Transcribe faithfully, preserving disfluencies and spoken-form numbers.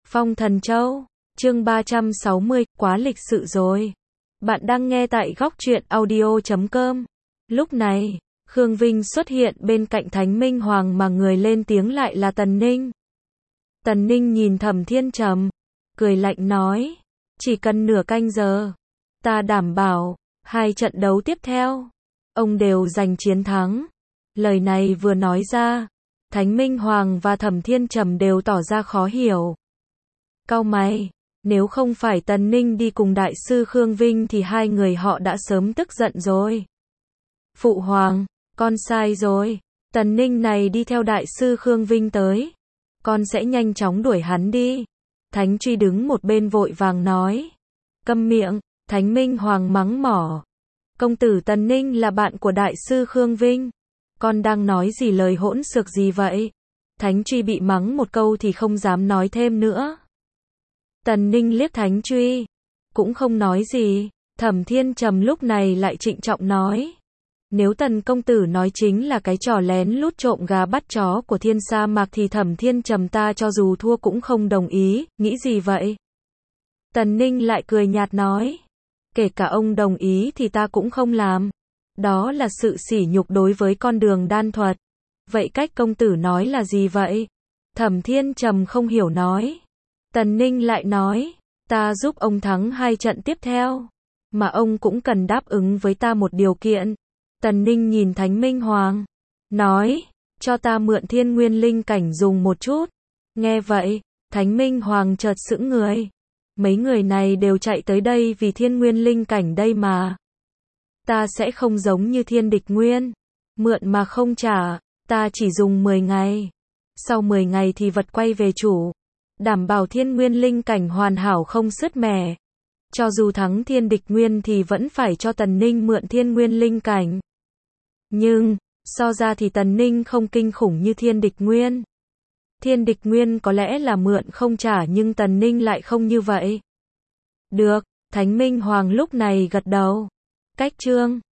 Phong Thần Châu, chương ba trăm sáu mươi, quá lịch sự rồi. Bạn đang nghe tại góc truyện audio chấm com. Lúc này, Khương Vinh xuất hiện bên cạnh Thánh Minh Hoàng mà người lên tiếng lại là Tần Ninh. Tần Ninh nhìn Thẩm Thiên Trầm, cười lạnh nói, chỉ cần nửa canh giờ, ta đảm bảo, hai trận đấu tiếp theo, ông đều giành chiến thắng. Lời này vừa nói ra, Thánh Minh Hoàng và Thẩm Thiên Trầm đều tỏ ra khó hiểu. Cau mày, nếu không phải Tần Ninh đi cùng đại sư Khương Vinh thì hai người họ đã sớm tức giận rồi. Phụ hoàng, con sai rồi, Tần Ninh này đi theo đại sư Khương Vinh tới, con sẽ nhanh chóng đuổi hắn đi. Thánh Truy đứng một bên vội vàng nói. Câm miệng, Thánh Minh Hoàng mắng mỏ. Công tử Tần Ninh là bạn của đại sư Khương Vinh. Con đang nói gì lời hỗn xược gì vậy? Thánh Truy bị mắng một câu thì không dám nói thêm nữa. Tần Ninh liếc Thánh Truy, cũng không nói gì. Thẩm Thiên Trầm lúc này lại trịnh trọng nói. Nếu Tần công tử nói chính là cái trò lén lút trộm gà bắt chó của Thiên Sa Mạc thì Thẩm Thiên Trầm ta cho dù thua cũng không đồng ý, nghĩ gì vậy? Tần Ninh lại cười nhạt nói. Kể cả ông đồng ý thì ta cũng không làm. Đó là sự sỉ nhục đối với con đường đan thuật. Vậy cách công tử nói là gì vậy? Thẩm Thiên Trầm không hiểu nói. Tần Ninh lại nói, ta giúp ông thắng hai trận tiếp theo, mà ông cũng cần đáp ứng với ta một điều kiện. Tần Ninh nhìn Thánh Minh Hoàng, nói, cho ta mượn Thiên Nguyên Linh Cảnh dùng một chút. Nghe vậy, Thánh Minh Hoàng chợt sững người. Mấy người này đều chạy tới đây vì Thiên Nguyên Linh Cảnh đây mà. Ta sẽ không giống như Thiên Địch Nguyên, mượn mà không trả, ta chỉ dùng mười ngày. Sau mười ngày thì vật quay về chủ, đảm bảo Thiên Nguyên Linh Cảnh hoàn hảo không sứt mẻ. Cho dù thắng Thiên Địch Nguyên thì vẫn phải cho Tần Ninh mượn Thiên Nguyên Linh Cảnh. Nhưng, so ra thì Tần Ninh không kinh khủng như Thiên Địch Nguyên. Thiên Địch Nguyên có lẽ là mượn không trả nhưng Tần Ninh lại không như vậy. Được, Thánh Minh Hoàng lúc này gật đầu. Cách chương